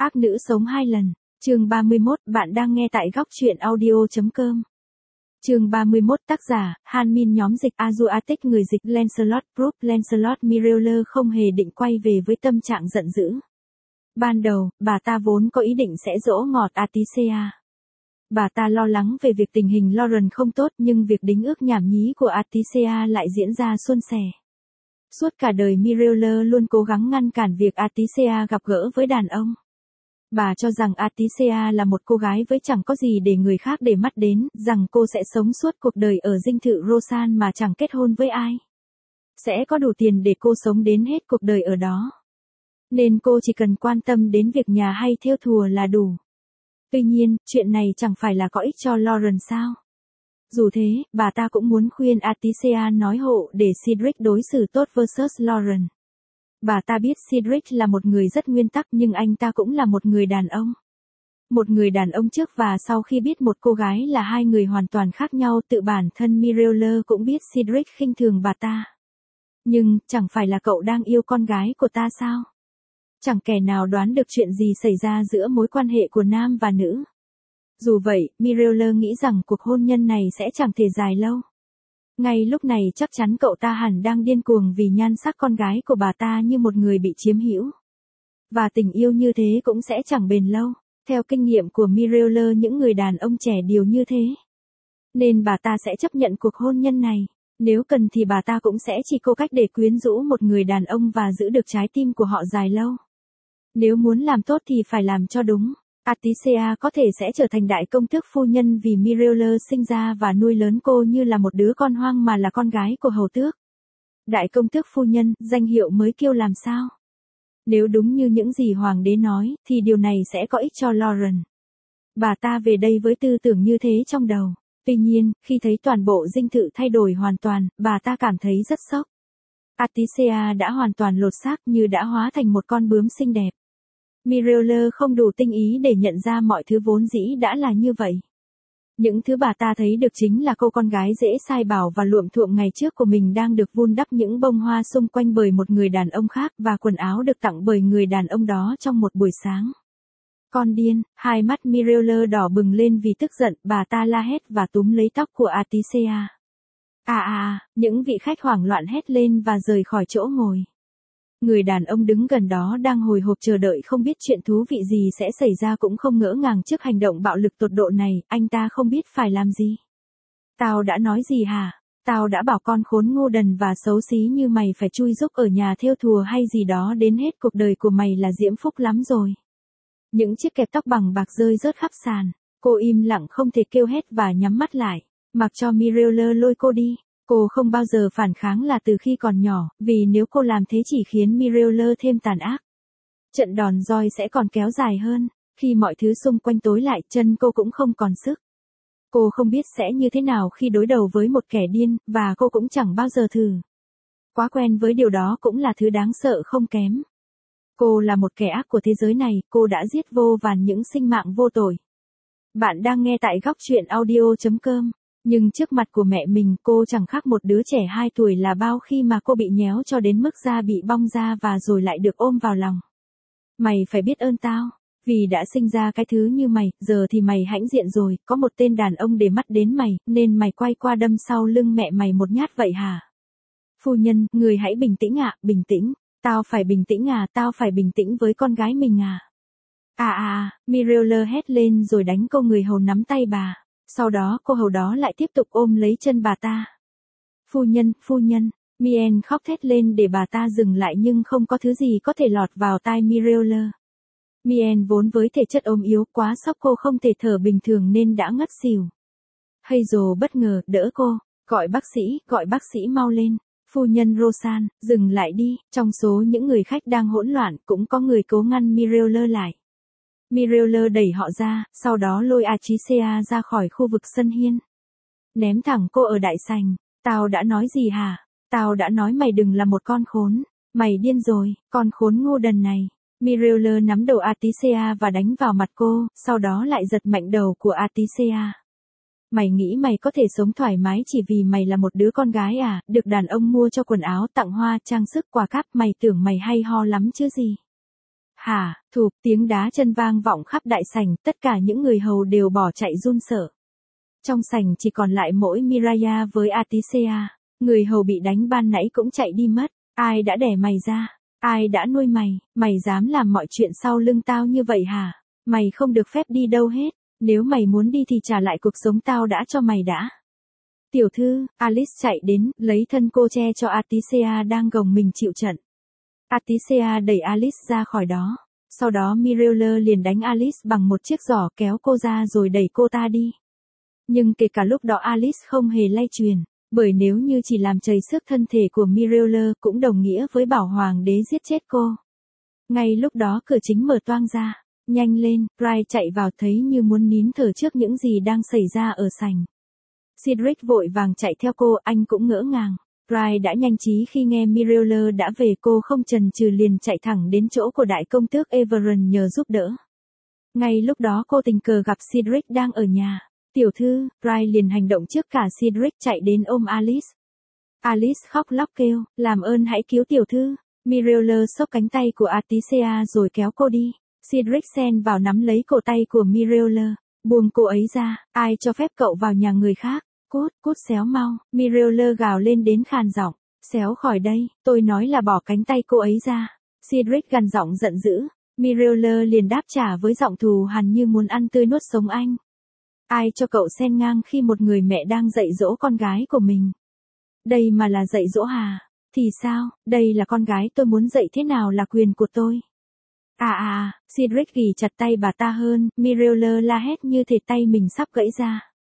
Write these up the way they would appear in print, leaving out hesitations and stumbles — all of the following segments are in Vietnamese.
Ác nữ sống 2 lần. Chương 31, bạn đang nghe tại góc truyện audio.com. Chương 31, tác giả, Han Min, nhóm dịch Azuatic, người dịch Lancelot Group. Lancelot Mirror không hề định quay về với tâm trạng giận dữ. Ban đầu, bà ta vốn có ý định sẽ dỗ ngọt Atisea. Bà ta lo lắng về việc tình hình Lauren không tốt, nhưng việc đính ước nhảm nhí của Atisea lại diễn ra suôn sẻ. Suốt cả đời Mirror luôn cố gắng ngăn cản việc Atisea gặp gỡ với đàn ông. Bà cho rằng Atisea là một cô gái với chẳng có gì để người khác để mắt đến, rằng cô sẽ sống suốt cuộc đời ở dinh thự Rosan mà chẳng kết hôn với ai. Sẽ có đủ tiền để cô sống đến hết cuộc đời ở đó. Nên cô chỉ cần quan tâm đến việc nhà hay thêu thùa là đủ. Tuy nhiên, chuyện này chẳng phải là có ích cho Lauren sao? Dù thế, bà ta cũng muốn khuyên Atisea nói hộ để Cedric đối xử tốt versus Lauren. Bà ta biết Cedric là một người rất nguyên tắc, nhưng anh ta cũng là một người đàn ông. Một người đàn ông trước và sau khi biết một cô gái là hai người hoàn toàn khác nhau. Tự bản thân Mirror cũng biết Cedric khinh thường bà ta. Nhưng, chẳng phải là cậu đang yêu con gái của ta sao? Chẳng kẻ nào đoán được chuyện gì xảy ra giữa mối quan hệ của nam và nữ. Dù vậy, Mirror nghĩ rằng cuộc hôn nhân này sẽ chẳng thể dài lâu. Ngay lúc này chắc chắn cậu ta hẳn đang điên cuồng vì nhan sắc con gái của bà ta như một người bị chiếm hữu. Và tình yêu như thế cũng sẽ chẳng bền lâu. Theo kinh nghiệm của Mirror, những người đàn ông trẻ đều như thế. Nên bà ta sẽ chấp nhận cuộc hôn nhân này. Nếu cần thì bà ta cũng sẽ chỉ cố cách để quyến rũ một người đàn ông và giữ được trái tim của họ dài lâu. Nếu muốn làm tốt thì phải làm cho đúng. Atisea có thể sẽ trở thành đại công tước phu nhân vì Mirror sinh ra và nuôi lớn cô như là một đứa con hoang mà là con gái của hầu tước. Đại công tước phu nhân, danh hiệu mới kiêu làm sao? Nếu đúng như những gì hoàng đế nói, thì điều này sẽ có ích cho Lauren. Bà ta về đây với tư tưởng như thế trong đầu. Tuy nhiên, khi thấy toàn bộ dinh thự thay đổi hoàn toàn, bà ta cảm thấy rất sốc. Atisea đã hoàn toàn lột xác, như đã hóa thành một con bướm xinh đẹp. Mirror không đủ tinh ý để nhận ra mọi thứ vốn dĩ đã là như vậy. Những thứ bà ta thấy được chính là cô con gái dễ sai bảo và luộm thuộm ngày trước của mình đang được vun đắp những bông hoa xung quanh bởi một người đàn ông khác, và quần áo được tặng bởi người đàn ông đó trong một buổi sáng. Con điên, hai mắt Mirror đỏ bừng lên vì tức giận, bà ta la hét và túm lấy tóc của Atisea. Những vị khách hoảng loạn hét lên và rời khỏi chỗ ngồi. Người đàn ông đứng gần đó đang hồi hộp chờ đợi, không biết chuyện thú vị gì sẽ xảy ra, cũng không ngỡ ngàng trước hành động bạo lực tột độ này. Anh ta không biết phải làm gì. Tao đã nói gì hả? Tao đã bảo con khốn ngu đần và xấu xí như mày phải chui rúc ở nhà thêu thùa hay gì đó đến hết cuộc đời của mày là diễm phúc lắm rồi. Những chiếc kẹp tóc bằng bạc rơi rớt khắp sàn. Cô im lặng không thể kêu hét và nhắm mắt lại, mặc cho Mirror lôi cô đi. Cô không bao giờ phản kháng là từ khi còn nhỏ, vì nếu cô làm thế chỉ khiến Mirror thêm tàn ác. Trận đòn roi sẽ còn kéo dài hơn. Khi mọi thứ xung quanh tối lại, chân cô cũng không còn sức. Cô không biết sẽ như thế nào khi đối đầu với một kẻ điên, và cô cũng chẳng bao giờ thử. Quá quen với điều đó cũng là thứ đáng sợ không kém. Cô là một kẻ ác của thế giới này, cô đã giết vô vàn những sinh mạng vô tội. Bạn đang nghe tại góc truyện audio.com. Nhưng trước mặt của mẹ mình, cô chẳng khác một đứa trẻ 2 tuổi là bao khi mà cô bị nhéo cho đến mức da bị bong ra và rồi lại được ôm vào lòng. Mày phải biết ơn tao, vì đã sinh ra cái thứ như mày, giờ thì mày hãnh diện rồi, có một tên đàn ông để mắt đến mày, nên mày quay qua đâm sau lưng mẹ mày một nhát vậy hả? Phu nhân, người hãy bình tĩnh ạ, bình tĩnh. Tao phải bình tĩnh à, tao phải bình tĩnh với con gái mình à. Mirror hét lên rồi đánh cô người hầu nắm tay bà. Sau đó cô hầu đó lại tiếp tục ôm lấy chân bà ta. Phu nhân, Mien khóc thét lên để bà ta dừng lại, nhưng không có thứ gì có thể lọt vào tai Mirror. Mien vốn với thể chất ốm yếu quá sốc, cô không thể thở bình thường nên đã ngất xỉu. Hazel bất ngờ đỡ cô, gọi bác sĩ mau lên. Phu nhân Rosan, dừng lại đi. Trong số những người khách đang hỗn loạn, cũng có người cố ngăn Mirror lại. Mirror đẩy họ ra, sau đó lôi Atisea ra khỏi khu vực sân hiên. Ném thẳng cô ở đại sảnh. Tao đã nói gì hả? Tao đã nói mày đừng là một con khốn. Mày điên rồi, con khốn ngu đần này. Mirror nắm đầu Atisea và đánh vào mặt cô, sau đó lại giật mạnh đầu của Atisea. Mày nghĩ mày có thể sống thoải mái chỉ vì mày là một đứa con gái à, được đàn ông mua cho quần áo, tặng hoa, trang sức, quà cáp, mày tưởng mày hay ho lắm chứ gì. Hả, thụp, tiếng đá chân vang vọng khắp đại sảnh, tất cả những người hầu đều bỏ chạy run sợ. Trong sảnh chỉ còn lại mỗi Miraya với Atisea, người hầu bị đánh ban nãy cũng chạy đi mất. Ai đã đẻ mày ra? Ai đã nuôi mày? Mày dám làm mọi chuyện sau lưng tao như vậy hả? Mày không được phép đi đâu hết. Nếu mày muốn đi thì trả lại cuộc sống tao đã cho mày đã. Tiểu thư, Alice chạy đến, lấy thân cô che cho Atisea đang gồng mình chịu trận. Atisea đẩy Alice ra khỏi đó. Sau đó Mirella liền đánh Alice bằng một chiếc giỏ kéo cô ra rồi đẩy cô ta đi. Nhưng kể cả lúc đó Alice không hề lay truyền, bởi nếu như chỉ làm chảy xước thân thể của Mirella cũng đồng nghĩa với bảo hoàng đế giết chết cô. Ngay lúc đó cửa chính mở toang ra. Nhanh lên, Brian chạy vào thấy như muốn nín thở trước những gì đang xảy ra ở sảnh. Cedric vội vàng chạy theo cô, anh cũng ngỡ ngàng. Brian đã nhanh trí khi nghe Mirella đã về, cô không chần chừ liền chạy thẳng đến chỗ của đại công tước Everon nhờ giúp đỡ. Ngay lúc đó cô tình cờ gặp Cedric đang ở nhà. Tiểu thư, Brian liền hành động trước cả Cedric, chạy đến ôm Alice. Alice khóc lóc kêu, làm ơn hãy cứu tiểu thư. Mirella xốc cánh tay của Atisea rồi kéo cô đi. Cedric xen vào nắm lấy cổ tay của Mirella, buông cô ấy ra, ai cho phép cậu vào nhà người khác, cút xéo mau, Mirella gào lên đến khàn giọng, xéo khỏi đây, tôi nói là bỏ cánh tay cô ấy ra. Cedric gằn giọng giận dữ, Mirella liền đáp trả với giọng thù hằn như muốn ăn tươi nuốt sống anh. Ai cho cậu xen ngang khi một người mẹ đang dạy dỗ con gái của mình? Đây mà là dạy dỗ hả? Thì sao, đây là con gái tôi, muốn dạy thế nào là quyền của tôi. Cedric ghì chặt tay bà ta hơn, Mirella la hét như thể tay mình sắp gãy ra.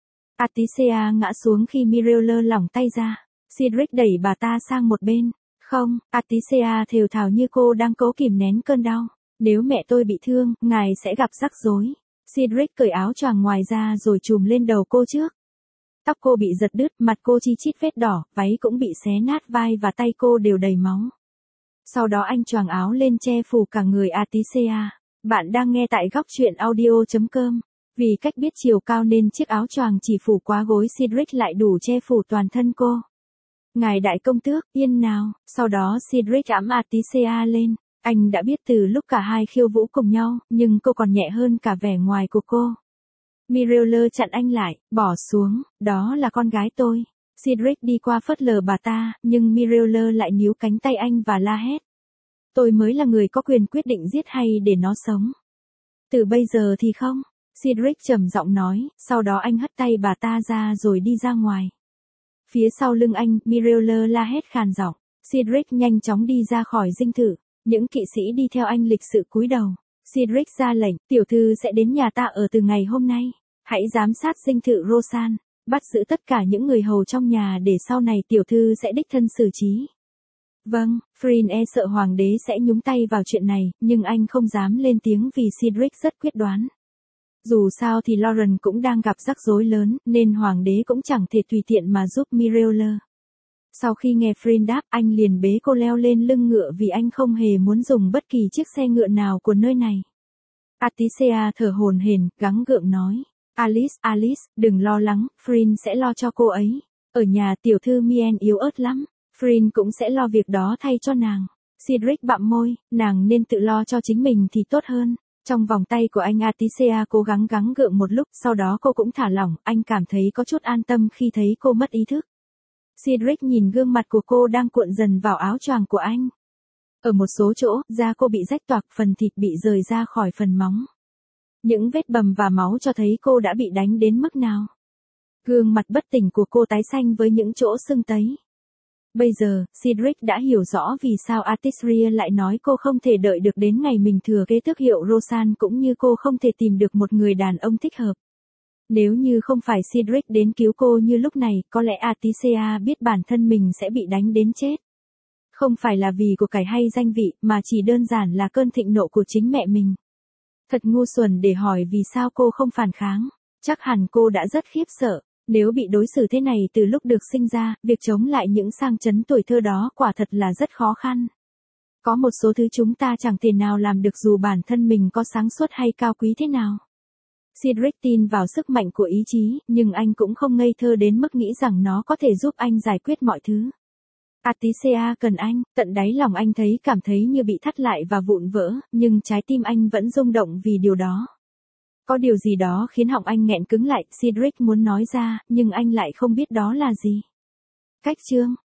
Atisea ngã xuống khi Mirella lỏng tay ra. Cedric đẩy bà ta sang một bên. Không, Atisea thều thào như cô đang cố kìm nén cơn đau. Nếu mẹ tôi bị thương, ngài sẽ gặp rắc rối. Cedric cởi áo choàng ngoài ra rồi trùm lên đầu cô trước. Tóc cô bị giật đứt, mặt cô chi chít vết đỏ, váy cũng bị xé nát, vai và tay cô đều đầy máu. Sau đó anh choàng áo lên che phủ cả người Atisea. Bạn đang nghe tại góc truyện audio.com. Vì cách biết chiều cao nên chiếc áo choàng chỉ phủ quá gối Cedric lại đủ che phủ toàn thân cô. Ngài đại công tước, yên nào. Sau đó Cedric ẵm Atisea lên. Anh đã biết từ lúc cả hai khiêu vũ cùng nhau, nhưng cô còn nhẹ hơn cả vẻ ngoài của cô. Mirella chặn anh lại, bỏ xuống, đó là con gái tôi. Cedric đi qua phớt lờ bà ta, nhưng Mirella lại níu cánh tay anh và la hét. Tôi mới là người có quyền quyết định giết hay để nó sống. Từ bây giờ thì không. Cedric trầm giọng nói, sau đó anh hất tay bà ta ra rồi đi ra ngoài. Phía sau lưng anh, Mirella la hét khàn giọng. Cedric nhanh chóng đi ra khỏi dinh thự. Những kỵ sĩ đi theo anh lịch sự cúi đầu. Cedric ra lệnh, tiểu thư sẽ đến nhà ta ở từ ngày hôm nay. Hãy giám sát dinh thự Rosan, bắt giữ tất cả những người hầu trong nhà để sau này tiểu thư sẽ đích thân xử trí. Vâng, Phryne sợ hoàng đế sẽ nhúng tay vào chuyện này, nhưng anh không dám lên tiếng vì Cedric rất quyết đoán. Dù sao thì Lauren cũng đang gặp rắc rối lớn, nên hoàng đế cũng chẳng thể tùy tiện mà giúp Mirella. Sau khi nghe Phryne đáp, anh liền bế cô leo lên lưng ngựa vì anh không hề muốn dùng bất kỳ chiếc xe ngựa nào của nơi này. Atisea thở hổn hển, gắng gượng nói. Alice, đừng lo lắng, Phryne sẽ lo cho cô ấy. Ở nhà tiểu thư Mien yếu ớt lắm, Phryne cũng sẽ lo việc đó thay cho nàng. Cedric bặm môi, nàng nên tự lo cho chính mình thì tốt hơn. Trong vòng tay của anh Atisea cố gắng gượng một lúc, sau đó cô cũng thả lỏng, anh cảm thấy có chút an tâm khi thấy cô mất ý thức. Cedric nhìn gương mặt của cô đang cuộn dần vào áo choàng của anh. Ở một số chỗ, da cô bị rách toạc, phần thịt bị rời ra khỏi phần móng. Những vết bầm và máu cho thấy cô đã bị đánh đến mức nào. Gương mặt bất tỉnh của cô tái xanh với những chỗ sưng tấy. Bây giờ, Cedric đã hiểu rõ vì sao Atisria lại nói cô không thể đợi được đến ngày mình thừa kế tước hiệu Rosan, cũng như cô không thể tìm được một người đàn ông thích hợp. Nếu như không phải Cedric đến cứu cô như lúc này, có lẽ Atisea biết bản thân mình sẽ bị đánh đến chết. Không phải là vì của cải hay danh vị, mà chỉ đơn giản là cơn thịnh nộ của chính mẹ mình. Thật ngu xuẩn để hỏi vì sao cô không phản kháng. Chắc hẳn cô đã rất khiếp sợ. Nếu bị đối xử thế này từ lúc được sinh ra, việc chống lại những sang chấn tuổi thơ đó quả thật là rất khó khăn. Có một số thứ chúng ta chẳng thể nào làm được dù bản thân mình có sáng suốt hay cao quý thế nào. Cedric tin vào sức mạnh của ý chí, nhưng anh cũng không ngây thơ đến mức nghĩ rằng nó có thể giúp anh giải quyết mọi thứ. Atisea cần anh, tận đáy lòng anh cảm thấy như bị thắt lại và vụn vỡ, nhưng trái tim anh vẫn rung động vì điều đó. Có điều gì đó khiến họng anh nghẹn cứng lại, Cedric muốn nói ra, nhưng anh lại không biết đó là gì. Cách chương